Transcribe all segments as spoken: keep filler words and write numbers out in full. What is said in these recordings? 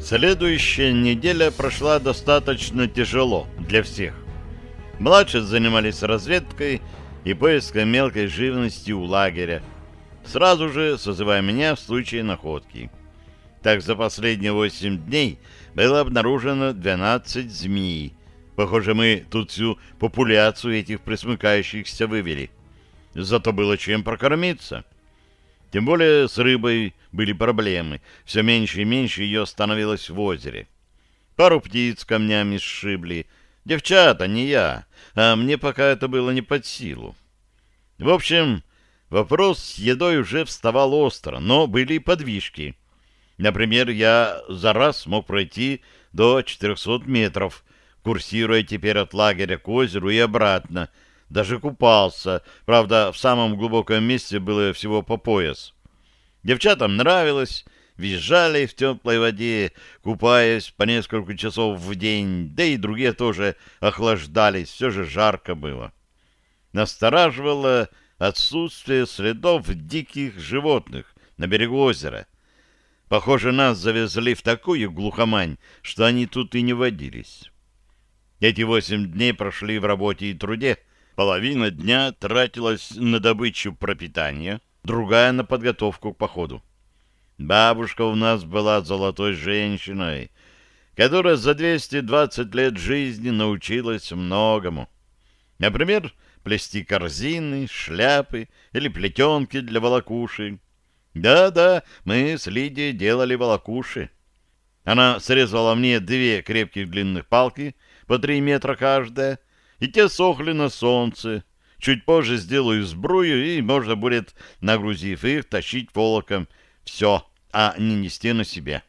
Следующая неделя прошла достаточно тяжело для всех. Младшие занимались разведкой и поиском мелкой живности у лагеря, сразу же созывая меня в случае находки. Так за последние восемь дней было обнаружено двенадцать змей. Похоже, мы тут всю популяцию этих пресмыкающихся вывели. Зато было чем прокормиться. Тем более с рыбой были проблемы. Все меньше и меньше ее становилось в озере. Пару птиц камнями сшибли. Девчата, не я. А мне пока это было не под силу. В общем, вопрос с едой уже вставал остро, но были и подвижки. Например, я за раз мог пройти до четырехсот метров, курсируя теперь от лагеря к озеру и обратно. Даже купался. Правда, в самом глубоком месте было всего по пояс. Девчатам нравилось, визжали в теплой воде, купаясь по несколько часов в день, да и другие тоже охлаждались, все же жарко было. Настораживало отсутствие следов диких животных на берегу озера. Похоже, нас завезли в такую глухомань, что они тут и не водились. Эти восемь дней прошли в работе и труде. Половина дня тратилась на добычу пропитания, другая — на подготовку к походу. Бабушка у нас была золотой женщиной, которая за двести двадцать лет жизни научилась многому. Например, плести корзины, шляпы или плетенки для волокуши. Да-да, мы с Лидией делали волокуши. Она срезала мне две крепких длинных палки, по три метра каждая, и те сохли на солнце. Чуть позже сделаю сбрую, и можно будет, нагрузив их, тащить волоком все, а не нести на себе.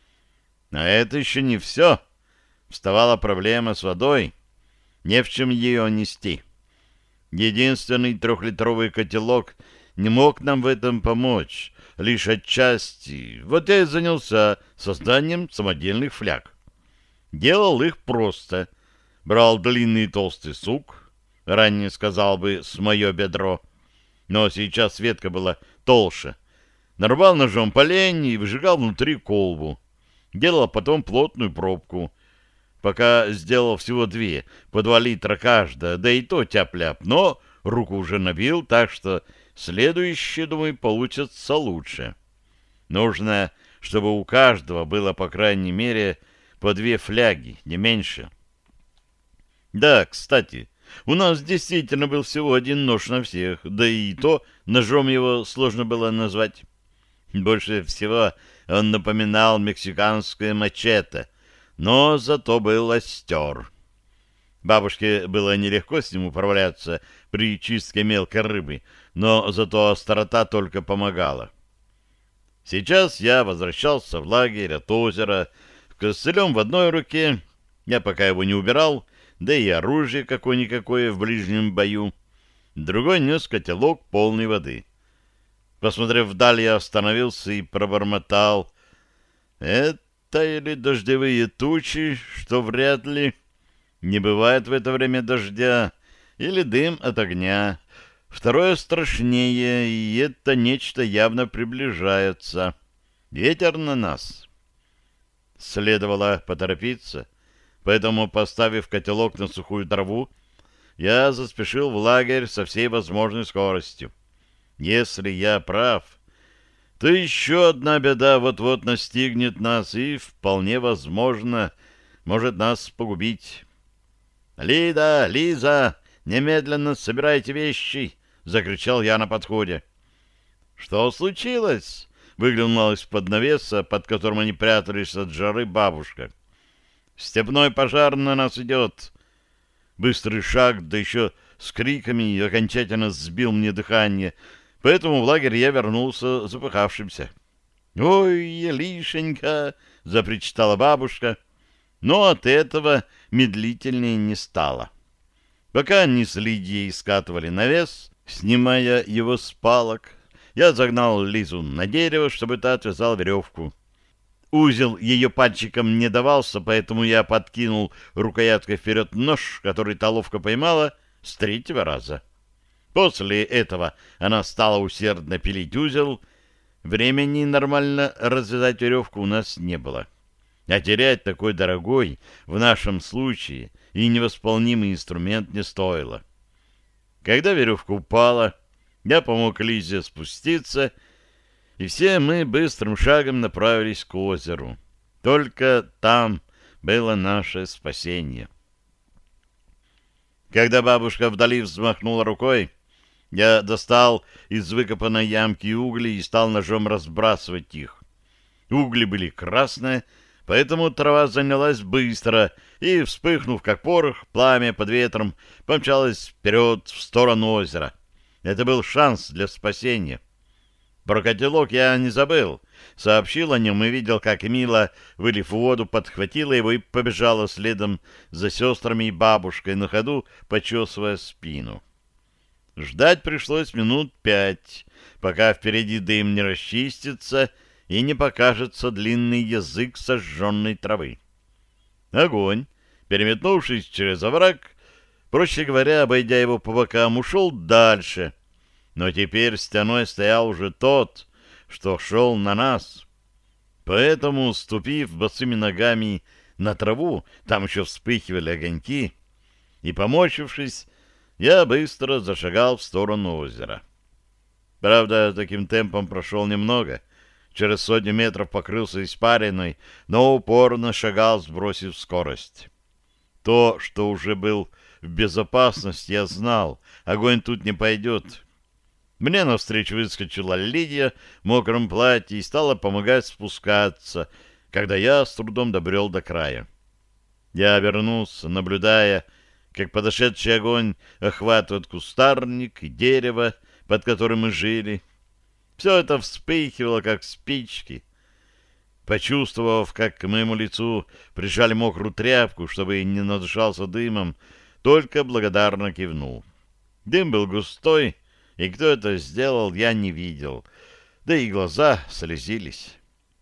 Но это еще не все. Вставала проблема с водой. Не в чем ее нести. Единственный трехлитровый котелок не мог нам в этом помочь, лишь отчасти. Вот я и занялся созданием самодельных фляг. Делал их просто. Брал длинный толстый сук, ранее сказал бы с мое бедро, но сейчас ветка была толще. Нарубал ножом полень и выжигал внутри колбу. Делал потом плотную пробку. Пока сделал всего две, по два литра каждая, да и то тяп-ляп, но руку уже набил, так что следующие, думаю, получатся лучше. Нужно, чтобы у каждого было, по крайней мере, по две фляги, не меньше. Да, кстати, у нас действительно был всего один нож на всех, да и то ножом его сложно было назвать. Больше всего он напоминал мексиканское мачете, но зато был остер. Бабушке было нелегко с ним управляться при чистке мелкой рыбы, но зато острота только помогала. Сейчас я возвращался в лагерь от озера, с костылем в одной руке, я пока его не убирал, да и оружие какое-никакое в ближнем бою. Другой нес котелок полной воды. Посмотрев вдаль, я остановился и пробормотал: «Это или дождевые тучи, что вряд ли не бывает в это время дождя, или дым от огня. Второе страшнее, и это нечто явно приближается. Ветер на нас». Следовало поторопиться. Поэтому, поставив котелок на сухую траву, я заспешил в лагерь со всей возможной скоростью. Если я прав, то еще одна беда вот-вот настигнет нас и, вполне возможно, может нас погубить. «Лида, Лиза, немедленно собирайте вещи!» — закричал я на подходе. «Что случилось?» — выглянула из-под навеса, под которым они прятались от жары, бабушка. «Степной пожар на нас идет». Быстрый шаг, да еще с криками, окончательно сбил мне дыхание, поэтому в лагерь я вернулся запыхавшимся. «Ой, Елишенька!» — запричитала бабушка, но от этого медлительнее не стало. Пока они с Лидией скатывали навес, снимая его с палок, я загнал Лизу на дерево, чтобы та отвязала веревку. Узел ее пальчиком не давался, поэтому я подкинул рукояткой вперед нож, который та ловко поймала с третьего раза. После этого она стала усердно пилить узел. Времени нормально развязать веревку у нас не было. а терять такой дорогой, в нашем случае, и невосполнимый инструмент не стоило. Когда веревка упала, я помог Лизе спуститься, и все мы быстрым шагом направились к озеру. Только там было наше спасение. Когда бабушка вдали взмахнула рукой, я достал из выкопанной ямки угли и стал ножом разбрасывать их. Угли были красные, поэтому трава занялась быстро, и, вспыхнув как порох, пламя под ветром помчалось вперед в сторону озера. Это был шанс для спасения. Про котелок я не забыл. Сообщил о нем и видел, как Мила, вылив в воду, подхватила его и побежала следом за сестрами и бабушкой, на ходу почесывая спину. Ждать пришлось минут пять, пока впереди дым не расчистится и не покажется длинный язык сожженной травы. Огонь, переметнувшись через овраг, проще говоря, обойдя его по бокам, ушел дальше, но теперь стеной стоял уже тот, что шел на нас. Поэтому, ступив босыми ногами на траву, там еще вспыхивали огоньки, и, поморщившись, я быстро зашагал в сторону озера. Правда, таким темпом прошел немного. Через сотню метров покрылся испариной, но упорно шагал, сбросив скорость. То, что уже был в безопасности, я знал. Огонь тут не пойдет. Мне навстречу выскочила Лидия в мокром платье и стала помогать спускаться, когда я с трудом добрел до края. Я обернулся, наблюдая, как подошедший огонь охватывает кустарник и дерево, под которым мы жили. Все это вспыхивало, как спички. Почувствовав, как к моему лицу прижали мокрую тряпку, чтобы не надышался дымом, только благодарно кивнул. Дым был густой, и кто это сделал, я не видел, да и глаза слезились.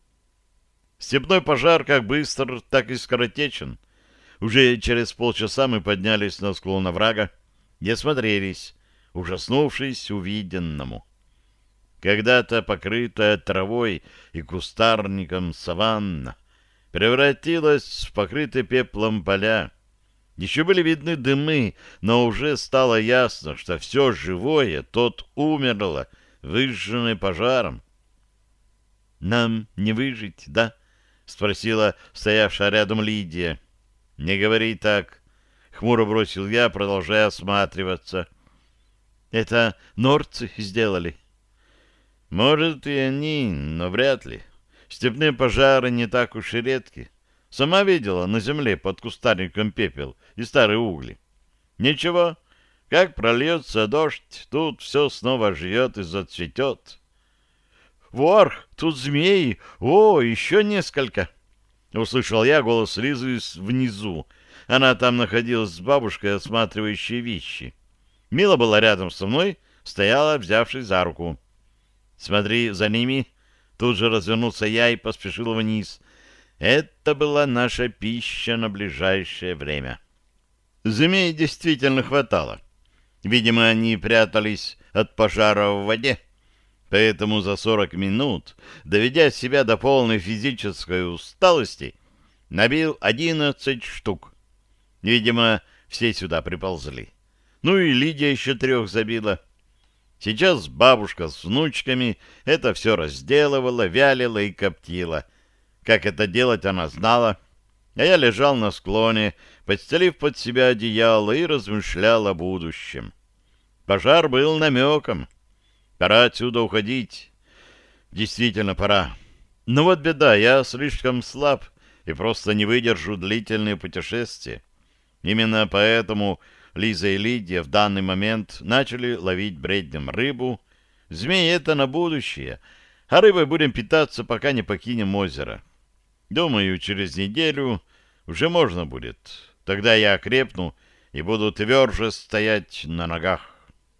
Степной пожар как быстр, так и скоротечен. Уже через полчаса мы поднялись на склон оврага и осмотрелись, ужаснувшись увиденному. Когда-то покрытая травой и кустарником саванна превратилась в покрытые пеплом поля. Еще были видны дымы, но уже стало ясно, что все живое тут умерло, выжженное пожаром. — Нам не выжить, да? — спросила стоявшая рядом Лидия. — Не говори так, — хмуро бросил я, продолжая осматриваться. — Это норцы сделали? — Может, и они, но вряд ли. Степные пожары не так уж и редки. Сама видела на земле под кустарником пепел и старые угли. Ничего, как прольется дождь, тут все снова оживет и зацветет. — Варх, тут змеи! О, еще несколько! — услышал я голос Лизы внизу. Она там находилась с бабушкой, осматривающей вещи. Мила была рядом со мной, стояла, взявшись за руку. — Смотри за ними. Тут же развернулся я и поспешил вниз. Это была наша пища на ближайшее время. Змей действительно хватало. Видимо, они прятались от пожара в воде. Поэтому за сорок минут, доведя себя до полной физической усталости, набил одиннадцать штук. Видимо, все сюда приползли. Ну и Лидия еще трех забила. Сейчас бабушка с внучками это все разделывала, вялила и коптила. Как это делать, она знала. А я лежал на склоне, подстелив под себя одеяло и размышлял о будущем. Пожар был намеком. Пора отсюда уходить. Действительно, пора. Но вот беда, я слишком слаб и просто не выдержу длительные путешествия. Именно поэтому Лиза и Лидия в данный момент начали ловить бреднем рыбу. Змеи — это на будущее, а рыбой будем питаться, пока не покинем озеро. Думаю, через неделю уже можно будет. Тогда я окрепну и буду тверже стоять на ногах.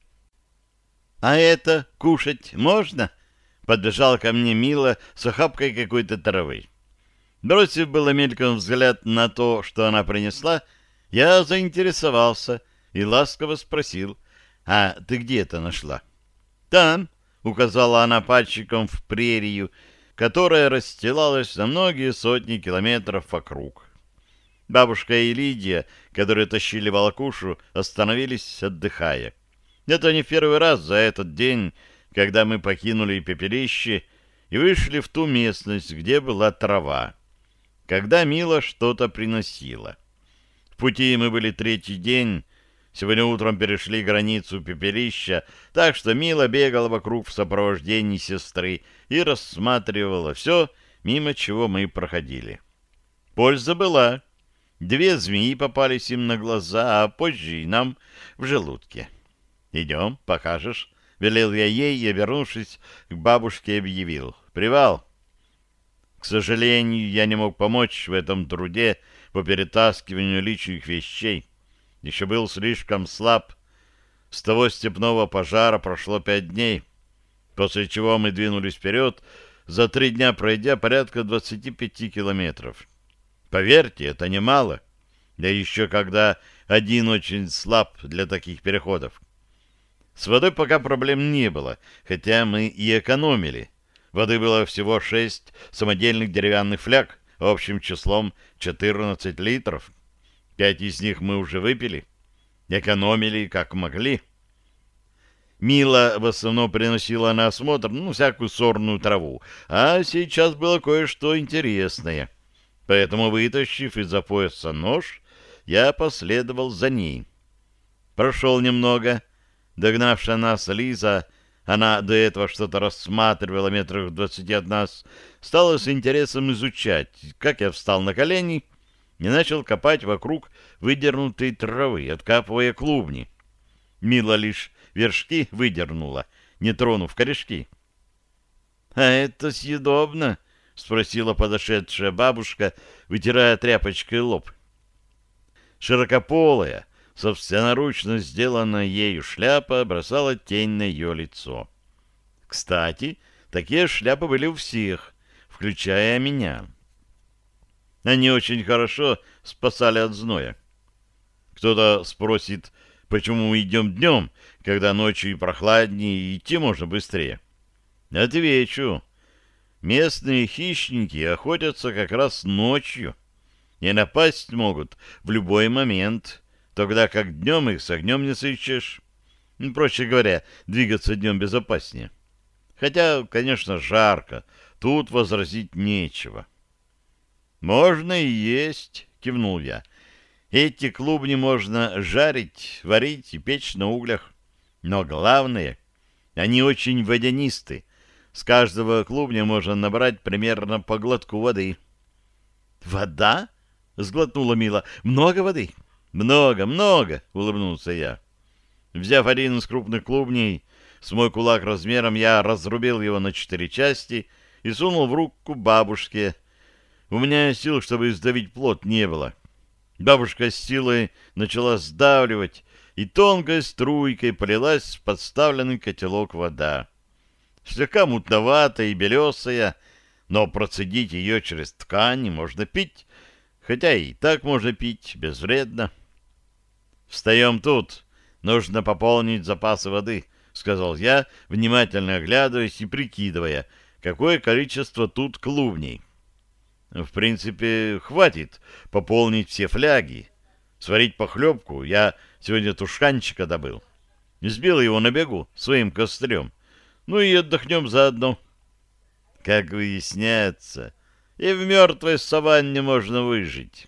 — А это кушать можно? — подбежала ко мне Мила с охапкой какой-то травы. Бросив было мельком взгляд на то, что она принесла, я заинтересовался и ласково спросил: «А ты где это нашла?» «Там», — указала она пальчиком в прерию, которая расстилалась на многие сотни километров вокруг. Бабушка и Лидия, которые тащили волокушу, остановились, отдыхая. Это не в первый раз за этот день, когда мы покинули пепелище и вышли в ту местность, где была трава, когда Мила что-то приносила. В пути мы были третий день. Сегодня утром перешли границу пепелища, так что Мила бегала вокруг в сопровождении сестры и рассматривала все, мимо чего мы проходили. Польза была. Две змеи попались им на глаза, а позже и нам в желудке. «Идем, покажешь», — велел я ей и, вернувшись к бабушке, объявил. «Привал». К сожалению, я не мог помочь в этом труде по перетаскиванию личных вещей. Еще был слишком слаб. С того степного пожара прошло пять дней, после чего мы двинулись вперед, за три дня пройдя порядка двадцати пяти километров. Поверьте, это немало, да еще когда один очень слаб для таких переходов. С водой пока проблем не было, хотя мы и экономили. Воды было всего шесть самодельных деревянных фляг, общим числом четырнадцать литров. Пять из них мы уже выпили. Экономили как могли. Мила в основном приносила на осмотр, ну, всякую сорную траву, а сейчас было кое-что интересное. Поэтому, вытащив из-за пояса нож, я последовал за ней. Прошел немного. Догнавшая нас Лиза, она до этого что-то рассматривала метрах в двадцати от нас, стала с интересом изучать, как я встал на колени и начал копать вокруг выдернутой травы, откапывая клубни. Мила лишь вершки выдернула, не тронув корешки. — А это съедобно? — спросила подошедшая бабушка, вытирая тряпочкой лоб. Широкополая, собственноручно сделанная ею шляпа бросала тень на ее лицо. Кстати, такие шляпы были у всех, включая меня. Они очень хорошо спасали от зноя. Кто-то спросит, почему мы идем днем, когда ночью и прохладнее, и идти можно быстрее. Отвечу. Местные хищники охотятся как раз ночью и напасть могут в любой момент, тогда как днем их с огнем не сыщешь. Ну, проще говоря, двигаться днем безопаснее. Хотя, конечно, жарко, тут возразить нечего. «Можно и есть», — кивнул я. «Эти клубни можно жарить, варить и печь на углях. Но главное, они очень водянисты. С каждого клубня можно набрать примерно по глотку воды». «Вода?» — сглотнула Мила. «Много воды?» «Много, много!» — улыбнулся я. Взяв один из крупных клубней, с мой кулак размером, я разрубил его на четыре части и сунул в руку бабушке. У меня сил, чтобы сдавить плод, не было. Бабушка с силой начала сдавливать, и тонкой струйкой полилась в подставленный котелок вода. Слегка мутноватая и белесая, но процедить ее через ткань можно пить, хотя и так можно пить безвредно. «Встаем тут. Нужно пополнить запасы воды», — сказал я, внимательно оглядываясь и прикидывая, какое количество тут клубней. В принципе, хватит пополнить все фляги. Сварить похлебку я сегодня тушканчика добыл. Сбил его на бегу своим кострем. Ну и отдохнем заодно. Как выясняется, и в мертвой саванне можно выжить.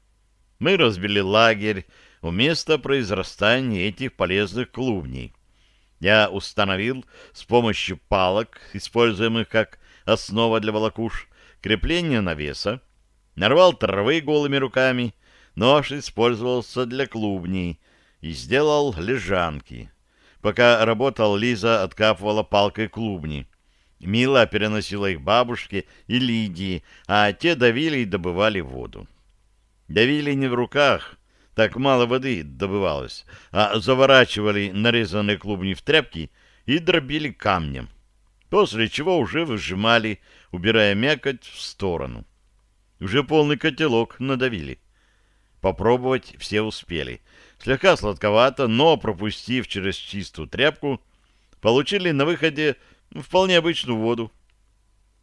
Мы разбили лагерь у места произрастания этих полезных клубней. Я установил с помощью палок, используемых как основа для волокуш, крепление навеса, нарвал травы голыми руками, нож использовался для клубней и сделал лежанки. Пока работал, Лиза откапывала палкой клубни. Мила переносила их бабушке и Лидии, а те давили и добывали воду. Давили не в руках, так мало воды добывалось, а заворачивали нарезанные клубни в тряпки и дробили камнем, после чего уже выжимали, убирая мякоть в сторону. Уже полный котелок надавили. Попробовать все успели. Слегка сладковато, но, пропустив через чистую тряпку, получили на выходе вполне обычную воду.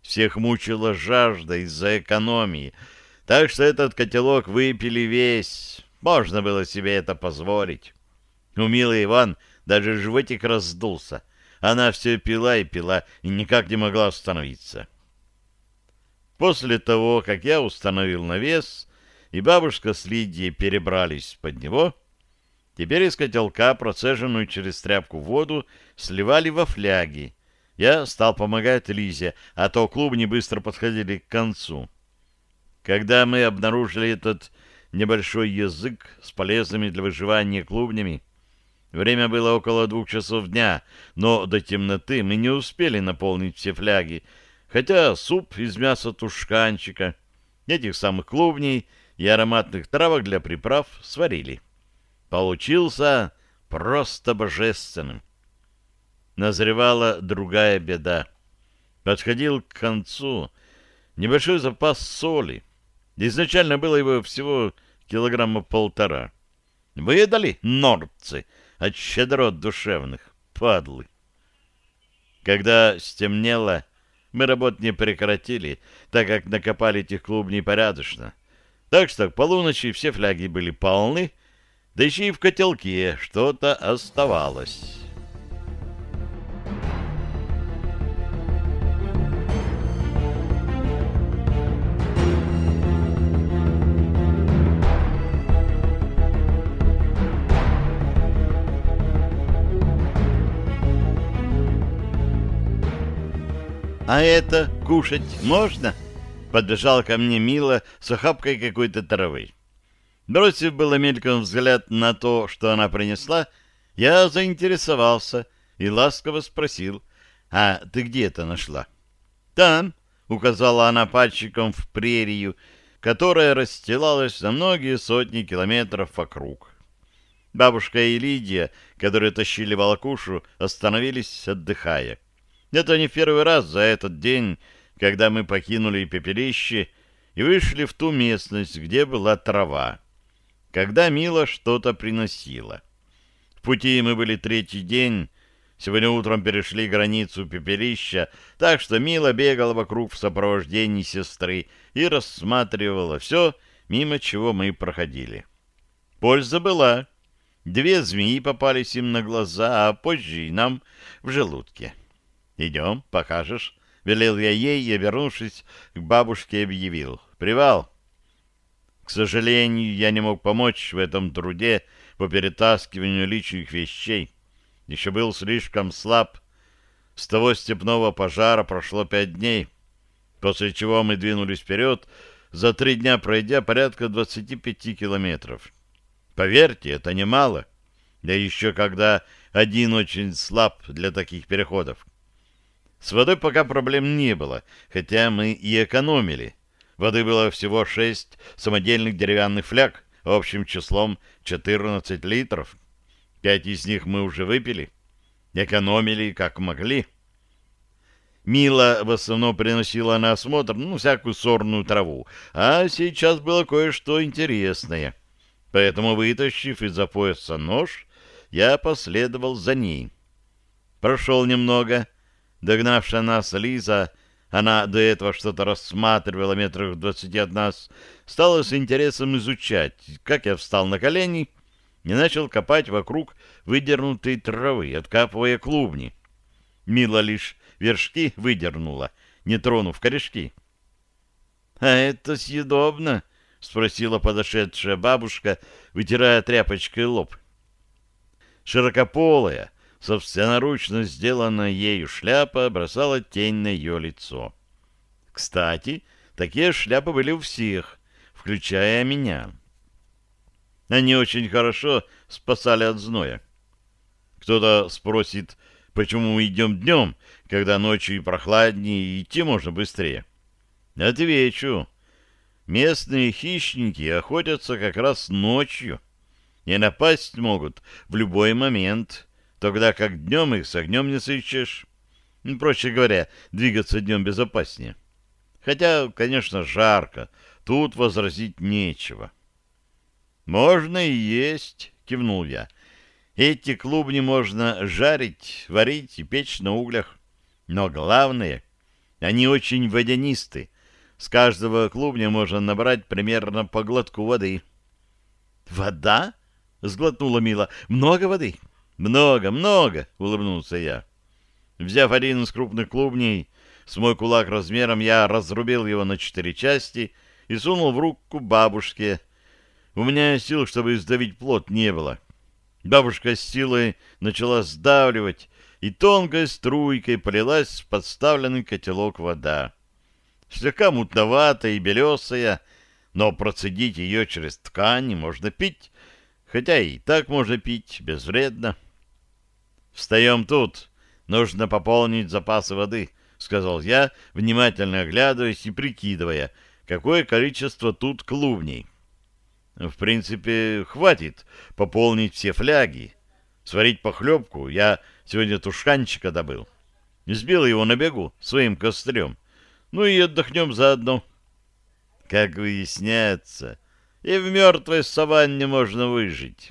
Всех мучила жажда из-за экономии, так что этот котелок выпили весь. Можно было себе это позволить. У милой Иван даже животик раздулся. Она все пила и пила, и никак не могла остановиться. После того, как я установил навес, и бабушка с Лидией перебрались под него, теперь из котелка, процеженную через тряпку воду, сливали во фляги. Я стал помогать Лизе, а то клубни быстро подходили к концу. Когда мы обнаружили этот небольшой язык с полезными для выживания клубнями, время было около двух часов дня, но до темноты мы не успели наполнить все фляги, хотя суп из мяса тушканчика, этих самых клубней и ароматных травок для приправ сварили. Получился просто божественным. Назревала другая беда. Подходил к концу небольшой запас соли. Изначально было его всего килограмма полтора. Выдали нордцы от щедрот душевных, падлы. Когда стемнело, мы работу не прекратили, так как накопали этих клубней порядочно. Так что к полуночи все фляги были полны, да еще и в котелке что-то оставалось. «А это кушать можно?» — подбежала ко мне Мила с охапкой какой-то травы. Бросив было мельком взгляд на то, что она принесла, я заинтересовался и ласково спросил: «А ты где это нашла?» «Там», — указала она пальчиком в прерию, которая расстилалась на многие сотни километров вокруг. Бабушка и Лидия, которые тащили волокушу, остановились, отдыхая. Это не в первый раз за этот день, когда мы покинули пепелище и вышли в ту местность, где была трава, когда Мила что-то приносила. В пути мы были третий день, сегодня утром перешли границу пепелища, так что Мила бегала вокруг в сопровождении сестры и рассматривала все, мимо чего мы проходили. Польза была. Две змеи попались им на глаза, а позже и нам в желудке. «Идем, покажешь», — велел я ей и, вернувшись к бабушке, объявил: «Привал». К сожалению, я не мог помочь в этом труде по перетаскиванию личных вещей. Еще был слишком слаб. С того степного пожара прошло пять дней, после чего мы двинулись вперед, за три дня пройдя порядка двадцати пяти километров. Поверьте, это немало, да еще когда один очень слаб для таких переходов. С водой пока проблем не было, хотя мы и экономили. Воды было всего шесть самодельных деревянных фляг, общим числом четырнадцать литров. Пять из них мы уже выпили. Экономили как могли. Мила в основном приносила на осмотр, ну, всякую сорную траву, а сейчас было кое-что интересное. Поэтому, вытащив из-за пояса нож, я последовал за ней. Прошел немного. Догнавшая нас Лиза, она до этого что-то рассматривала метрах в двадцати от нас, стала с интересом изучать, как я встал на колени и начал копать вокруг выдернутой травы, откапывая клубни. Мила лишь вершки выдернула, не тронув корешки. — А это съедобно? — спросила подошедшая бабушка, вытирая тряпочкой лоб. Широкополая, собственноручно сделанная ею шляпа бросала тень на ее лицо. Кстати, такие шляпы были у всех, включая меня. Они очень хорошо спасали от зноя. Кто-то спросит, почему мы идем днем, когда ночью и прохладнее, и идти можно быстрее. Отвечу. Местные хищники охотятся как раз ночью и напасть могут в любой момент, тогда как днем их с огнем не сыщешь. Ну, проще говоря, двигаться днем безопаснее. Хотя, конечно, жарко, тут возразить нечего. «Можно и есть», — кивнул я. «Эти клубни можно жарить, варить и печь на углях. Но главное, Они очень водянисты. С каждого клубня можно набрать примерно по глотку воды. «Вода?» — сглотнула Мила. «Много воды?» «Много, много!» — улыбнулся я. Взяв один из крупных клубней, с мой кулак размером, я разрубил его на четыре части и сунул в руку бабушке. У меня сил, чтобы сдавить плод, не было. Бабушка с силой начала сдавливать, и тонкой струйкой полилась в подставленный котелок вода. Слегка мутноватая и белесая, но процедить ее через ткань можно пить, хотя и так можно пить безвредно. «Встаем тут, нужно пополнить запасы воды», — сказал я, внимательно оглядываясь и прикидывая, какое количество тут клубней. В принципе, хватит пополнить все фляги. Сварить похлебку я сегодня тушканчика добыл. Сбил его на бегу своим кострем. Ну и отдохнем заодно. Как выясняется, и в мертвой саванне можно выжить.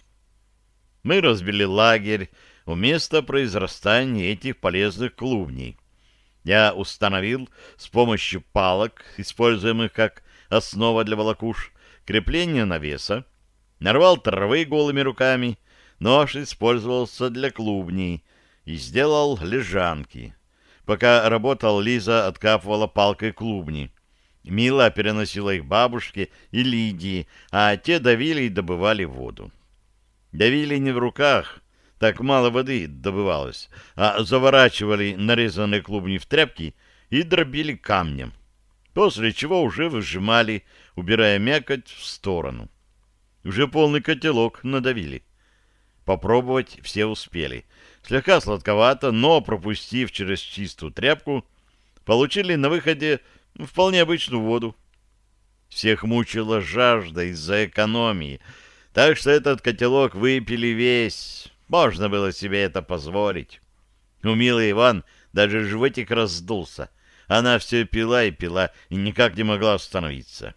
Мы разбили лагерь у места произрастания этих полезных клубней. Я установил с помощью палок, используемых как основа для волокуш, крепление навеса, нарвал травы голыми руками, нож использовался для клубней и сделал лежанки. Пока работал, Лиза откапывала палкой клубни. Мила переносила их бабушке и Лидии, а те давили и добывали воду. Давили не в руках, так мало воды добывалось, а заворачивали нарезанные клубни в тряпки и дробили камнем, после чего уже выжимали, убирая мякоть в сторону. Уже полный котелок надавили. Попробовать все успели. Слегка сладковато, но, пропустив через чистую тряпку, получили на выходе вполне обычную воду. Всех мучила жажда из-за экономии, так что этот котелок выпили весь. Можно было себе это позволить. У Милы Иван даже животик раздулся. Она все пила и пила, и никак не могла остановиться.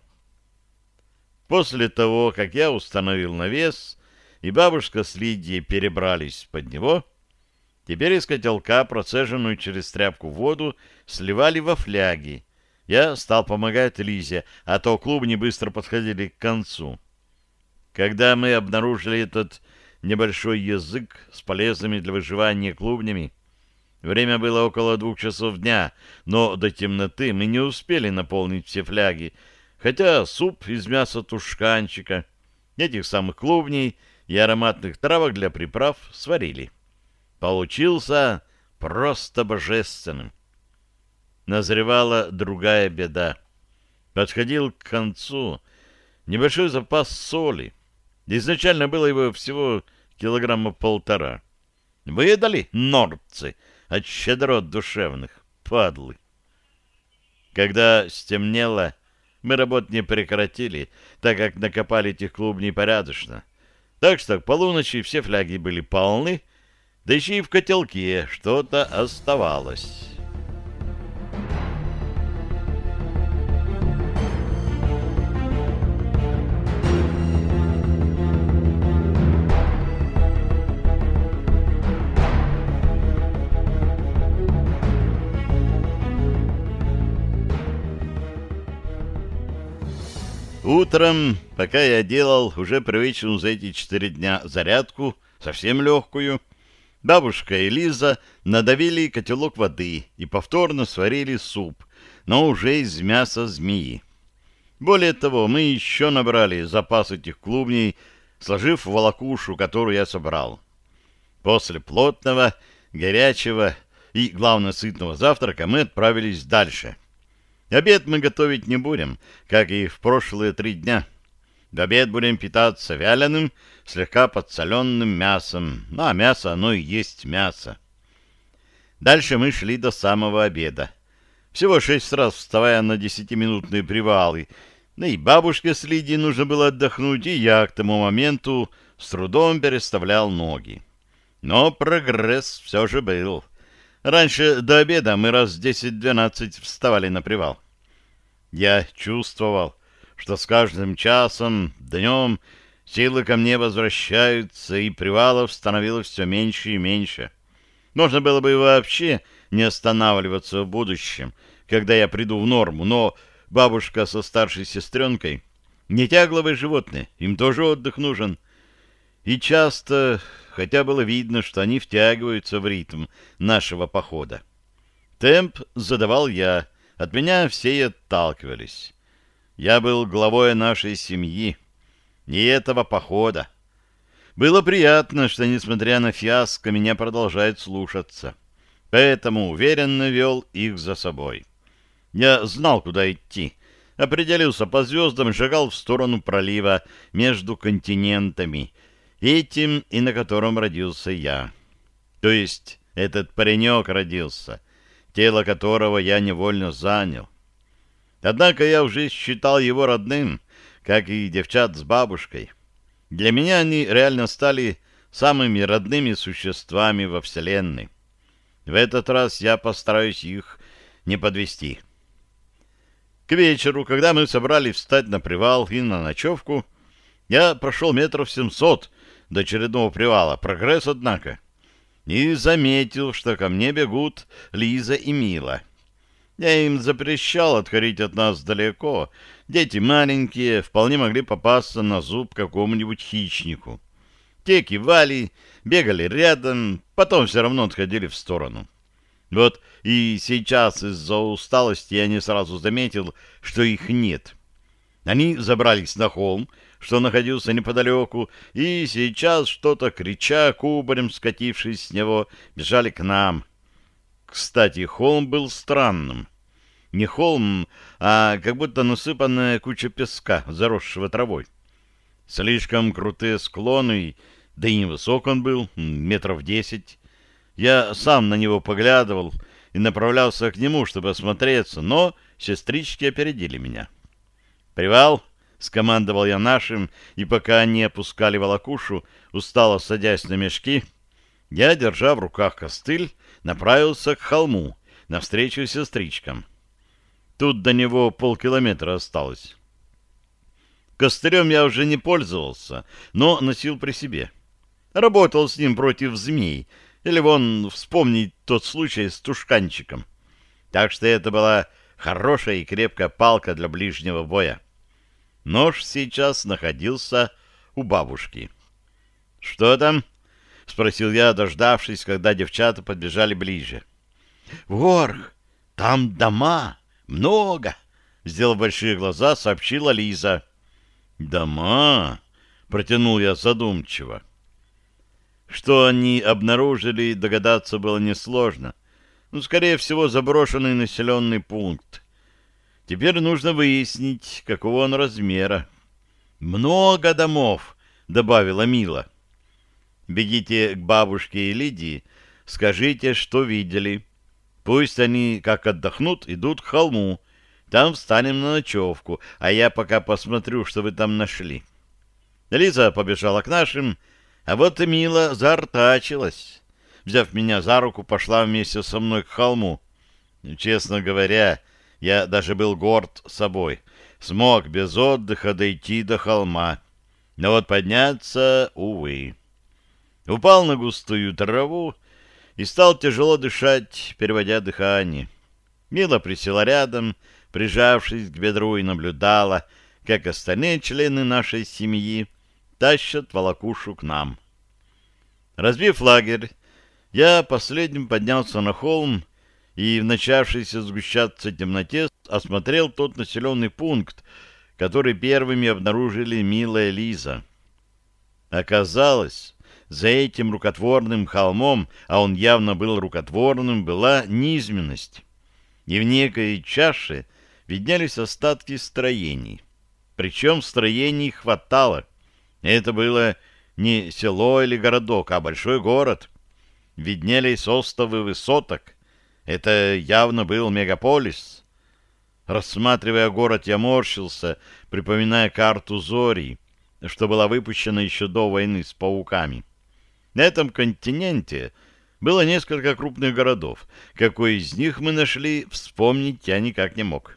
После того, как я установил навес, и бабушка с Лидией перебрались под него, теперь из котелка, процеженную через тряпку воду, сливали во фляги. Я стал помогать Лизе, а то клубни быстро подходили к концу. Когда мы обнаружили этот небольшой язык с полезными для выживания клубнями, время было около двух часов дня, но до темноты мы не успели наполнить все фляги, хотя суп из мяса тушканчика, этих самых клубней и ароматных травок для приправ сварили. Получился просто божественным. Назревала другая беда. Подходил к концу небольшой запас соли. Изначально было его всего килограмма полтора. Выдали нордцы от щедрот душевных, падлы. Когда стемнело, мы работу не прекратили, так как накопали этих клубней порядочно. Так что к полуночи все фляги были полны, да еще и в котелке что-то оставалось. Утром, пока я делал уже привычную за эти четыре дня зарядку, совсем легкую, бабушка и Лиза надавили котелок воды и повторно сварили суп, но уже из мяса змеи. Более того, мы еще набрали запас этих клубней, сложив в волокушу, которую я собрал. После плотного, горячего и, главное, сытного завтрака мы отправились дальше. Обед мы готовить не будем, как и в прошлые три дня. В обед будем питаться вяленым, слегка подсоленным мясом. Ну, а мясо, оно и есть мясо. Дальше мы шли до самого обеда. Всего шесть раз вставая на десятиминутные привалы. Да и бабушке с Лидией нужно было отдохнуть, и я к тому моменту с трудом переставлял ноги. Но прогресс все же был. Раньше до обеда мы раз десять-двенадцать вставали на привал. Я чувствовал, что с каждым часом, днем силы ко мне возвращаются, и привалов становилось все меньше и меньше. Можно было бы вообще не останавливаться в будущем, когда я приду в норму, но бабушка со старшей сестренкой не тягловые животные, им тоже отдых нужен. И часто, хотя было видно, что они втягиваются в ритм нашего похода. Темп задавал я, от меня все и отталкивались. Я был главой нашей семьи, и этого похода. Было приятно, что, несмотря на фиаско, меня продолжают слушаться. Поэтому уверенно вел их за собой. Я знал, куда идти. Определился по звездам и шагал в сторону пролива между континентами, этим и на котором родился я. То есть этот паренек родился, тело которого я невольно занял. Однако я уже считал его родным, как и девчат с бабушкой. Для меня они реально стали самыми родными существами во Вселенной. В этот раз я постараюсь их не подвести. К вечеру, когда мы собрались встать на привал и на ночевку, я прошел метров семьсот до очередного привала. Прогресс, однако. И заметил, что ко мне бегут Лиза и Мила. Я им запрещал отходить от нас далеко. Дети маленькие, вполне могли попасться на зуб какому-нибудь хищнику. Те кивали, бегали рядом, потом все равно отходили в сторону. Вот и сейчас из-за усталости я не сразу заметил, что их нет. Они забрались на холм, что находился неподалеку, и сейчас, что-то крича, кубарем скатившись с него, бежали к нам. Кстати, холм был странным. Не холм, а как будто насыпанная куча песка, заросшего травой. Слишком крутые склоны, да и невысок он был, метров десять. Я сам на него поглядывал и направлялся к нему, чтобы осмотреться, но сестрички опередили меня. «Привал!» — скомандовал я нашим, и пока они опускали волокушу, устало садясь на мешки, я, держа в руках костыль, направился к холму, навстречу сестричкам. Тут до него полкилометра осталось. Костылем я уже не пользовался, но носил при себе. Работал с ним против змей, или вон вспомнить тот случай с тушканчиком. Так что это была хорошая и крепкая палка для ближнего боя. Нож сейчас находился у бабушки. — Что там? — спросил я, дождавшись, когда девчата подбежали ближе. — Ворх, там дома, много! — сделав большие глаза, сообщила Лиза. — Дома? — протянул я задумчиво. Что они обнаружили, догадаться было несложно. Ну, скорее всего, заброшенный населенный пункт. Теперь нужно выяснить, какого он размера. «Много домов», — добавила Мила. «Бегите к бабушке и Лидии, скажите, что видели. Пусть они, как отдохнут, идут к холму. Там встанем на ночевку, а я пока посмотрю, что вы там нашли». Лиза побежала к нашим, а вот и Мила заортачилась. Взяв меня за руку, пошла вместе со мной к холму. Честно говоря, я даже был горд собой. Смог без отдыха дойти до холма. Но вот подняться, увы. Упал на густую траву и стал тяжело дышать, переводя дыхание. Мила присела рядом, прижавшись к бедру, и наблюдала, как остальные члены нашей семьи тащат волокушу к нам. Разбив лагерь, я последним поднялся на холм и в начавшейся сгущаться темноте осмотрел тот населенный пункт, который первыми обнаружили Мила и Лиза. Оказалось, за этим рукотворным холмом, а он явно был рукотворным, была низменность, и в некой чаше виднелись остатки строений. Причем строений хватало. Это было не село или городок, а большой город. Виднелись остовы высоток. Это явно был мегаполис. Рассматривая город, я морщился, припоминая карту Зори, что была выпущена еще до войны с пауками. На этом континенте было несколько крупных городов. Какой из них мы нашли, вспомнить я никак не мог.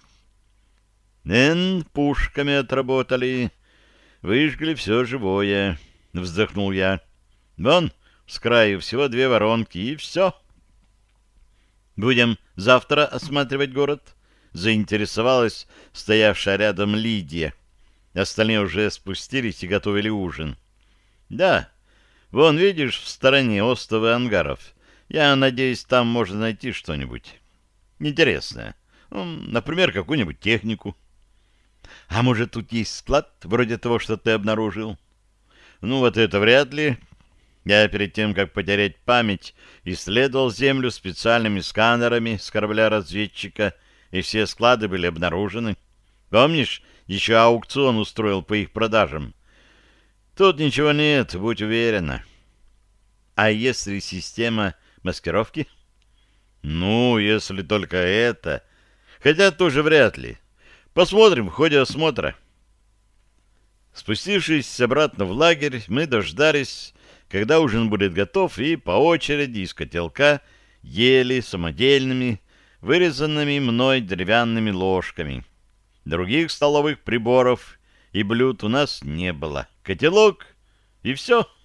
Эн, пушками отработали, выжгли все живое, — вздохнул я. Вон, с краю всего две воронки, и все. — Будем завтра осматривать город? заинтересовалась стоявшая рядом Лидия. Остальные уже спустились и готовили ужин. Да, вон, видишь, в стороне остовы ангаров. Я надеюсь, там можно найти что-нибудь интересное. Ну, например, какую-нибудь технику. А может, тут есть склад, вроде того, что ты обнаружил? Ну, вот это вряд ли. Я перед тем, как потерять память, исследовал Землю специальными сканерами с корабля-разведчика, и все склады были обнаружены. Помнишь, еще аукцион устроил по их продажам? Тут ничего нет, будь уверена. А если система маскировки? Ну, если только это. Хотя тоже вряд ли. Посмотрим в ходе осмотра. Спустившись обратно в лагерь, мы дождались, когда ужин будет готов, и по очереди из котелка ели самодельными, вырезанными мной деревянными ложками. Других столовых приборов и блюд у нас не было. Котелок, и все.